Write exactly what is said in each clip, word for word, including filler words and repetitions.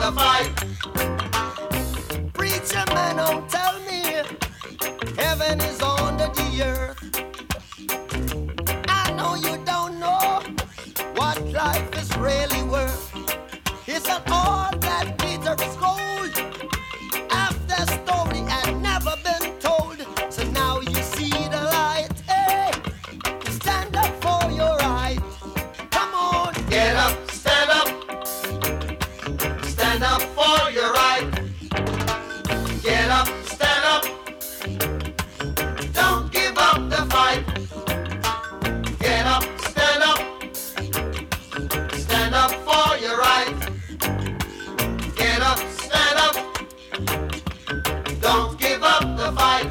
the fight. Preacher man, don't tell me heaven is under the earth. I know you don't know what life is really worth. It's not all that glitter is gold. Half the story had never been told. So now you see the light. Hey, stand up for your right. Come on, Get up, stand up. Stand up for your right. Get up, stand up. Don't give up the fight. Get up, stand up. Stand up for your right. Get up, stand up. Don't give up the fight.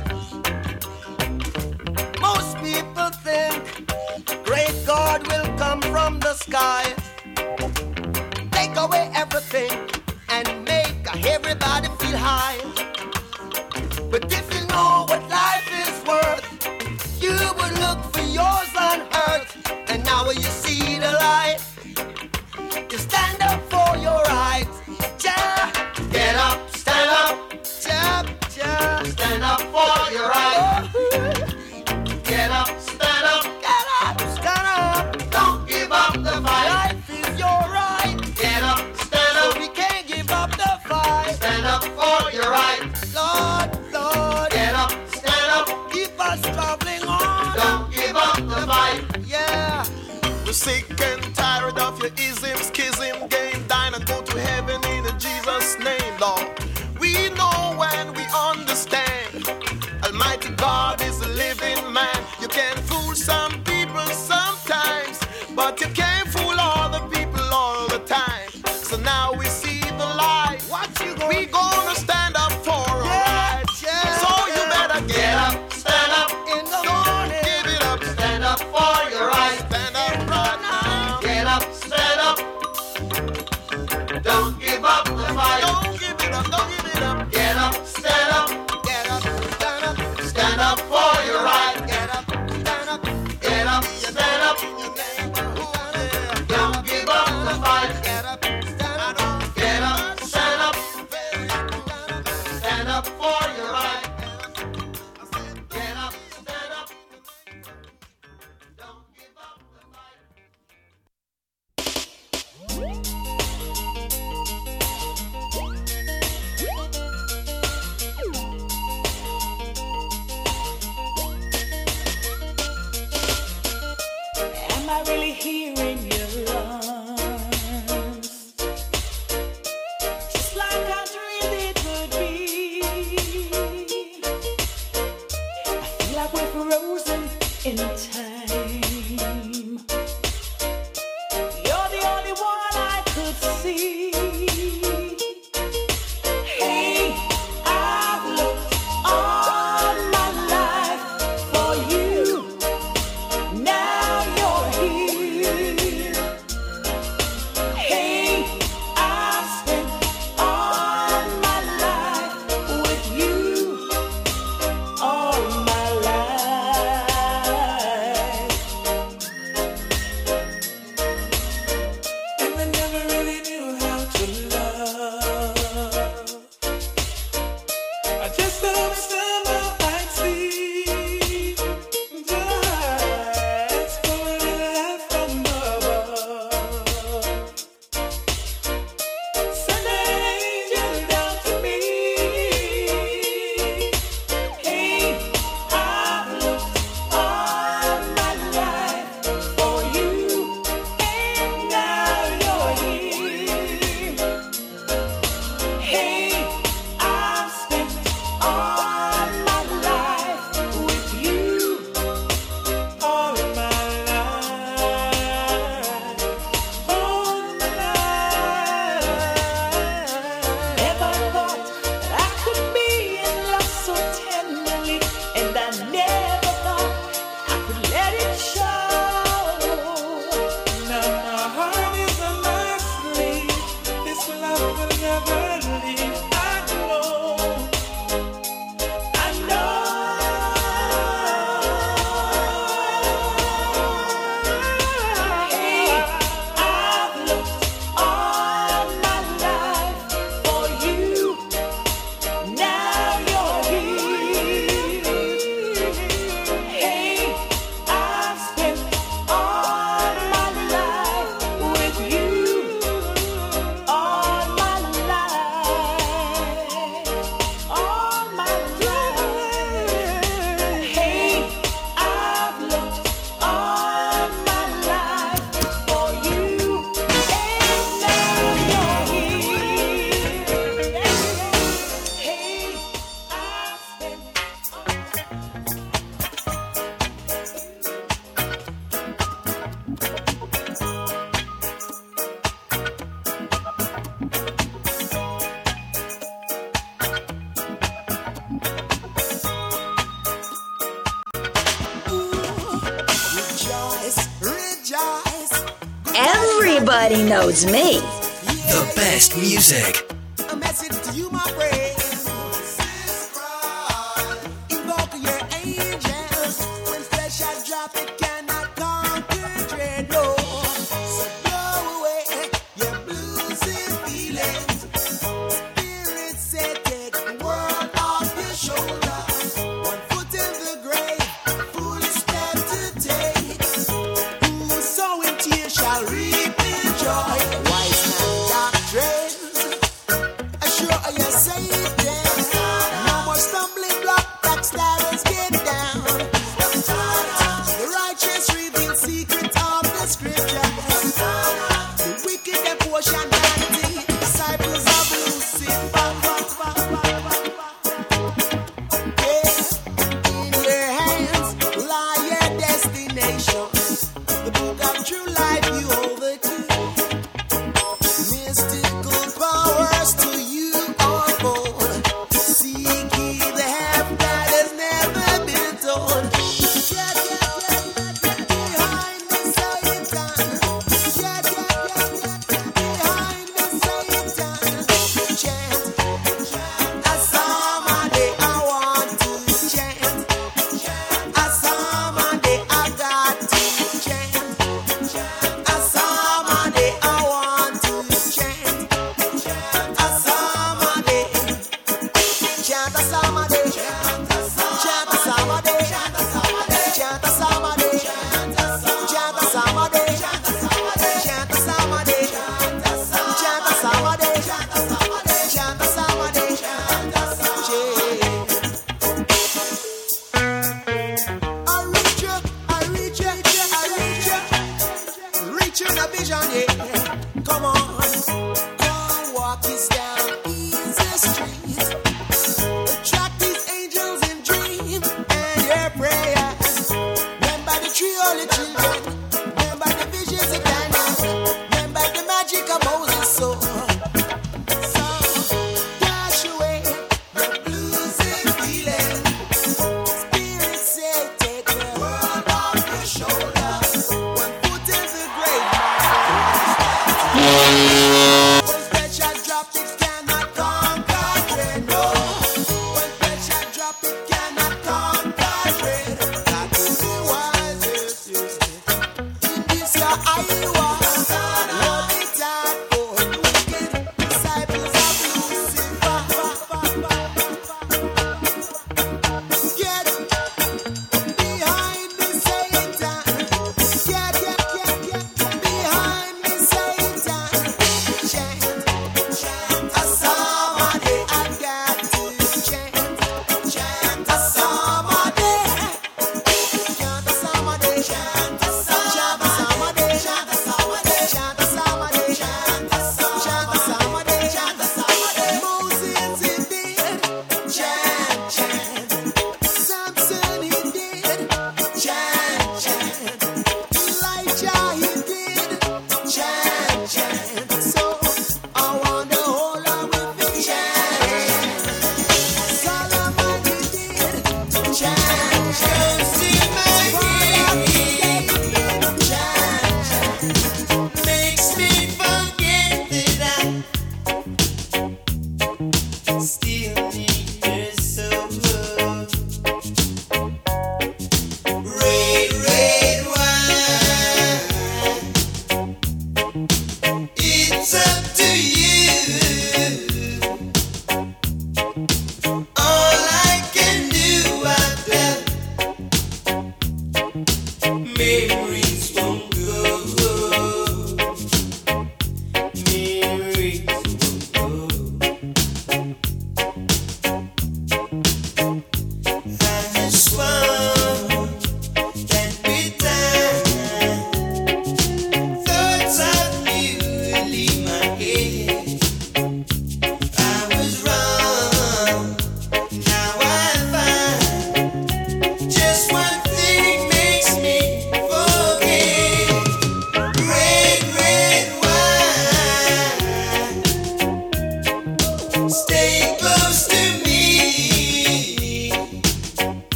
most people think great God will come from the sky, take away everything and make everybody feel high. But if you know what life is worth, you would look for yours on earth. And now you see the light, you stand up for your rights. Ja, Get up, stand up. ja, ja. Stand up for your right. Get up, stand up. Get up, stand up. Don't give up the fight. Life is your right, Get up, stand so up. we can't give up the fight. Stand up for your right. Lord, Lord, Get up, stand up. keep us traveling on. Don't give up the fight. Yeah. We're sick and tired of your ism, schism, game, dine and go to heaven in Jesus' name, Lord. We know and we understand Almighty God is a living man. You can fool some people sometimes, but you can't fool all the people all the time. So now we see the light. What you gonna We gonna stand up for our Yeah, rights. yeah, So you yeah. better Get get up, up. stand up. in the Don't morning? give it up. Stand up for your right. Stand up right now. Get up, stand up. Don't give up the fight. Don't give it up. Don't give it up. Get up, stand up. Get up, stand up, Stand up for your right. get up, stand up, Get up, stand up. in your neighborhood. Don't give up the fight. Get up, stand up, Nobody knows me. The best music. A message to you, my friend. Invoke your angels. When flesh has dropped, it cannot conquer dread. No. So blow away your blues and feelings. Spirit said, take the world off your shoulder. One foot in the grave, foolish step to take. Who sowing tears shall reap in joy. Wise man doctrines, assure your safety. No more stumbling block, backsliders get down. The righteous reveal secrets of the scriptures. The wicked and portion vanity, disciples of Lucifer. Yeah, in your hands lie your destination. The book of true life you hold the key. Mystical powers to you unfold. Seek ye the half that has never been told. Get, get, get, get behind the Satan. Get, get, get, get behind the Satan. Chant, a psalm a day I want to chant. A psalm a day I got to chant. A psalm a day I want to chant. A psalm a day. Chant a psalm a day. Chant a psalm a day. Chant a psalm a day. Chant a psalm a day. Chant a psalm a day. Chant a psalm a day. Chant a psalm a day. Chant a psalm a day. Chant a psalm a day. Chant a psalm a day. Chant a I reach you, I reach you, I reach you. Reach you in a vision, yeah. Come on, come walk this down easy street. Attract these angels in dreams and your prayers. Remember the three holy children. Remember the visions of Daniel. Remember the magic of Moses' soul.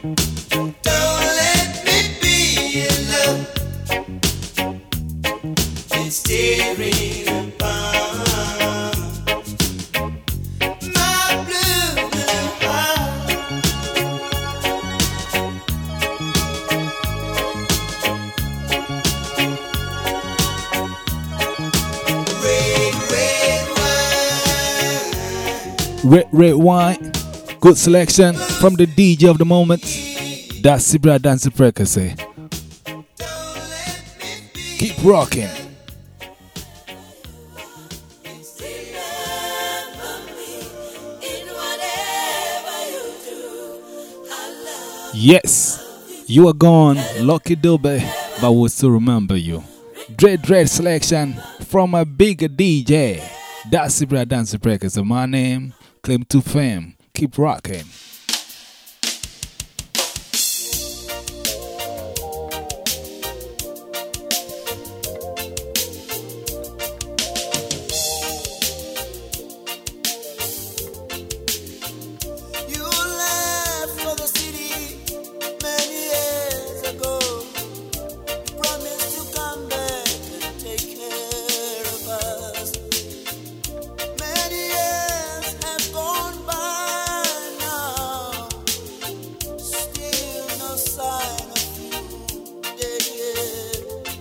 Don't let me be in love. It's tearing apart my blue, blue heart. Red, red wine. Red, red wine. Good selection from the D J of the moment. That's Sibra Dance Frequency. Keep rocking. Yes, you are gone, Lucky Dube, but we'll still remember you. Dread Dread selection from a bigger D J. That's Sibra Dance Frequency. My name, claim to fame. Keep rocking. You left for the city many years ago. You promised to come back and take care of us. Many years have gone by now. Still no sign of you, dead yet.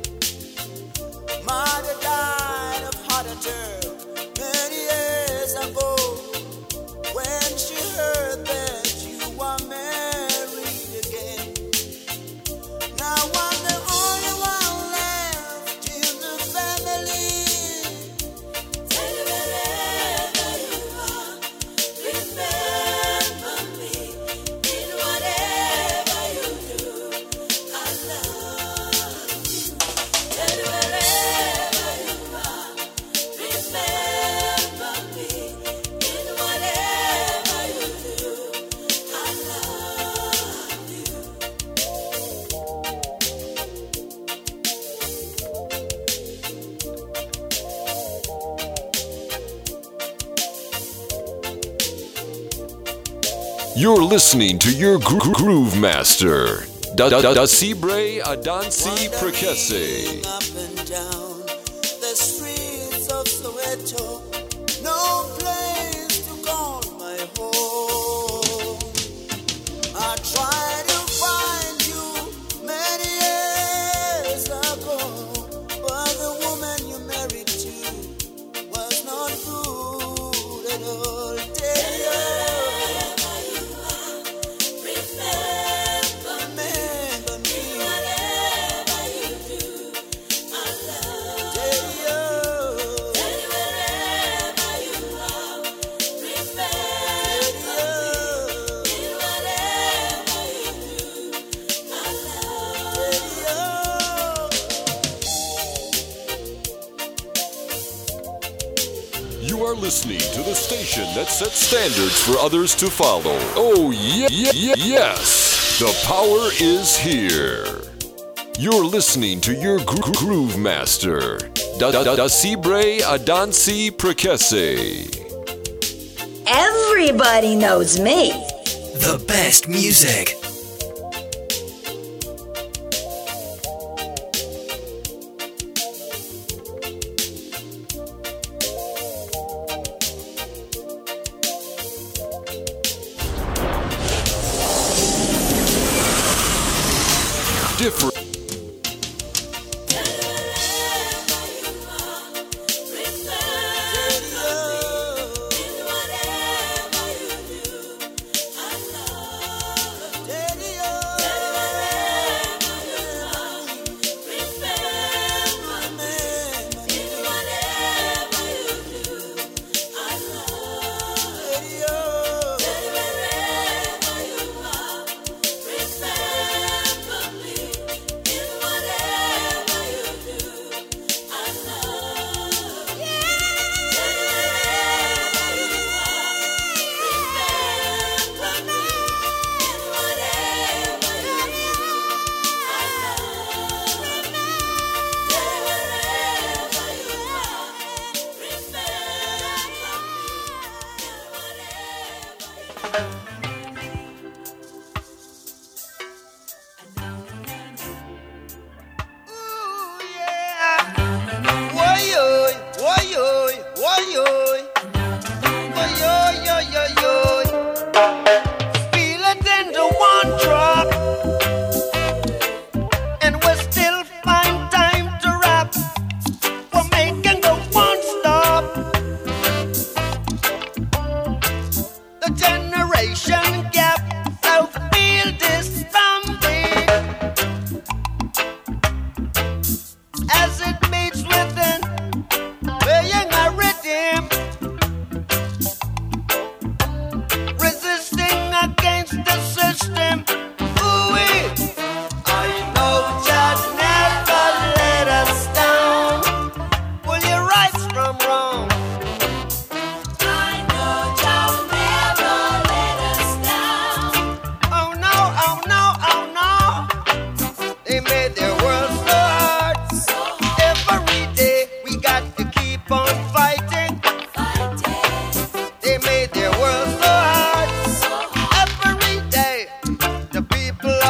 Mother died of heart attack many years ago. When she heard that you were married again. Now I'm the only one left in the family. Tell wherever you are, remember me. In whatever you do, I love you. Tell wherever you are, remember me. In whatever you do, I love you. You're listening to your gro- groove master, Da Da Da Sibre Adansi Prekese. Up and down the streets of Soweto, no place to call my home. I tried to find you many years ago, but the woman you married to was not good at all. Tell you, remember me. Whatever you do, I love. Tell you, wherever you are, remember me. Whatever you do, I love. You are listening to the station that sets standards for others to follow. Oh, yeah, yeah, yeah, yes. The power is here. You're listening to your gro- groove master, Da Da Da Sibre Adansi Prekese. Everybody knows me. The best music. Different.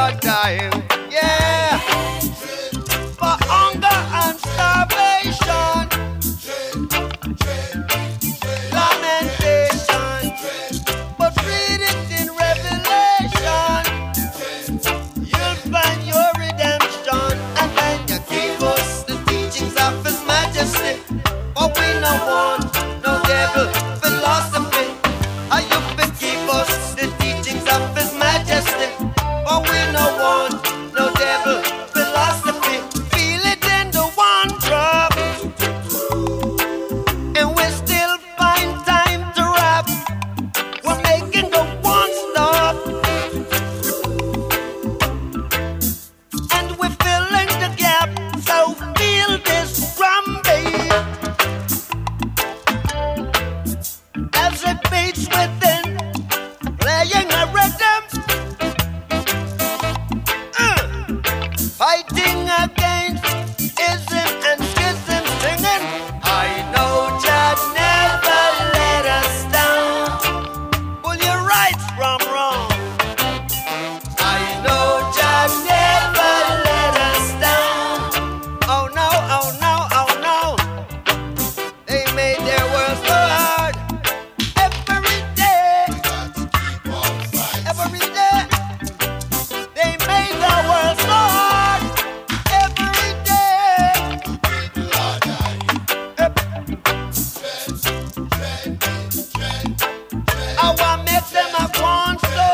are dying, yeah, for hunger and starvation, lamentation, but read it in Revelation, you'll find your redemption, and then you give us the teachings of His Majesty, for we no want no devil philosophy. Are you to give us the teachings of His Majesty? For we no want no devil philosophy. Feel it in the one drop, and we still find time to rap. We're making the one stop, and we're filling the gap. So feel this drum beat as it beats within, playing a rhythm, uh, fighting against ism and schism, singing, I know Jah never let us down. Pull your right from wrong. I know Jah never let us down. Oh no, oh no, oh no. They made their world so hard. Every day, every day, they made the world so hard. Every day, I want make them a want so.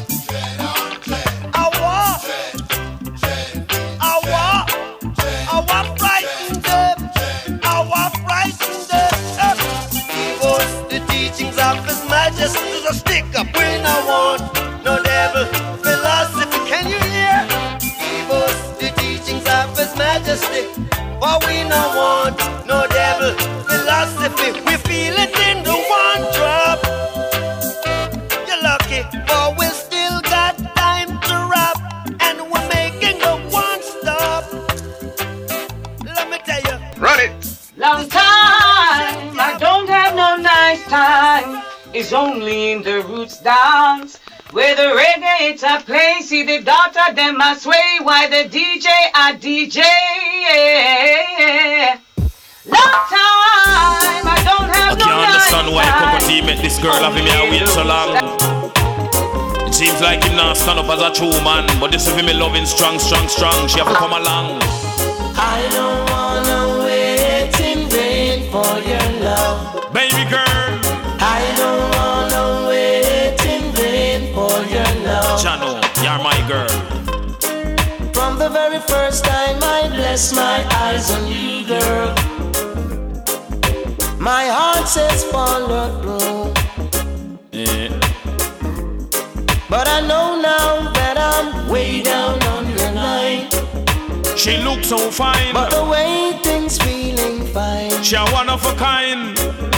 I want, I want, I want frighten them. I want frighten them. Give us the teachings of His Majesty. So stick up. We no want no devil philosophy. Can you hear? Give us the teachings of His Majesty. For we no want no devil philosophy. We feel it in the one drop. You're lucky, for we still got time to rap, and we're making the one stop. Let me tell you. Run it. Long time, I don't have no nice time. It's only in the roots dance where the reggae it's a play. See the daughter them a sway while the D J a D J. Long time, I don't have I no can't nice understand why time. Coco T met this girl having me a wait so long. It seems like him not stand up as a true man, but this is me loving strong, strong, strong. She have to come along. I don't wanna wait in vain for your love. Baby girl, I don't wanna wait in vain for your love. Chano, you're my girl. From the very first time I bless my eyes on you, girl, my heart says follow through. Yeah. But I know now that I'm way down on your line. She looks so fine, but the way things feeling fine. She a one of a kind.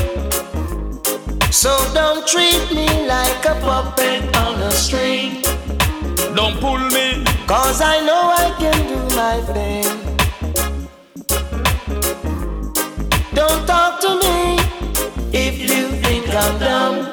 So don't treat me like a puppet on a string. Don't pull me, cause I know I can do my thing. Don't talk to me if you think I'm dumb.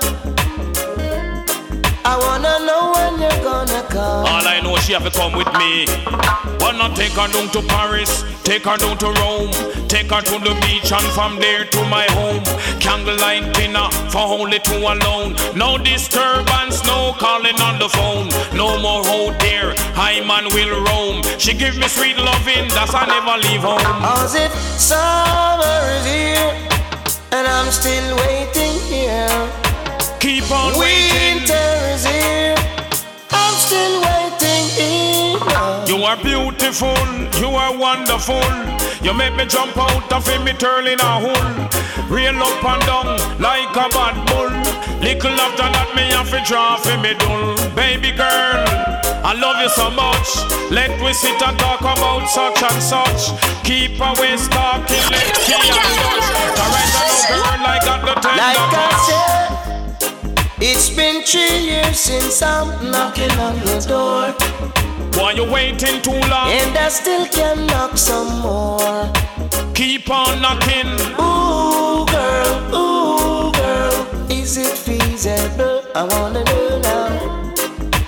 I wanna know when you're gonna come. all I know she have to come with me. Wanna take her down to Paris, take her down to Rome, take her to the beach and from there to my home. Candlelight dinner for only two alone. No disturbance, no calling on the phone. No more out there, I man will roam. She give me sweet loving, that's I never leave home. Cause if summer is here and I'm still waiting here, keep on waiting. Winter is here, I'm still waiting here. You are beautiful, you are wonderful. You make me jump out of me turning a hole. Real up and down like a bad bull. Little after that me have to draw for me dull. Baby girl, I love you so much. Let we sit and talk about such and such. Keep away talking, let's see and touch. Alright, I know girl, I got the tender Like I touch. said, it's been three years since I'm knocking on your door. Why you waiting too long? And I still can knock some more. Keep on knocking. Ooh girl, ooh girl, is it feasible? I wanna know now.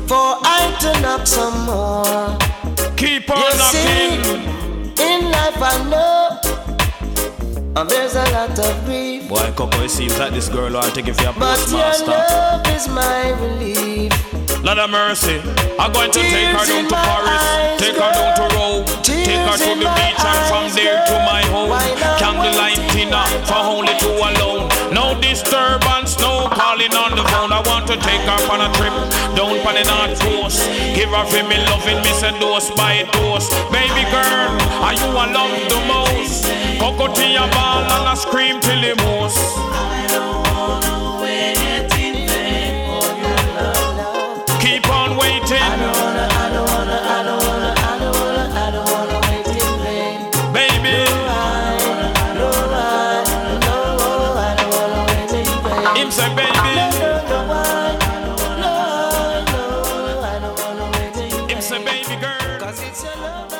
for I to knock some more. Keep on you knocking. See, in life I know and there's a lot of grief. Boy, Coco, it seems like this girl will take it for your but postmaster. Your love is my relief. Lord of mercy, I'm going to Tears take her down to Paris, eyes, take her down to Rome, Tears take her to the beach and from there to my home. Candlelight dinner for only two alone. No disturbance, no calling on the phone. I want to take her on a trip down on the North Coast. Give her for me loving me, send dose by dose. Baby girl, are you I love the most? Coco to your ball and I scream till the most. I don't wanna wait in vain for your love. Keep on waiting. I don't wanna, I don't wanna, I don't wanna, I don't wanna, I don't wanna wait in vain. Baby. No, I, no, I don't wanna wait in vain. Him say, baby. No, no, I, no, no, I don't wanna wait in vain. Him say, baby girl. 'Cause it's your love.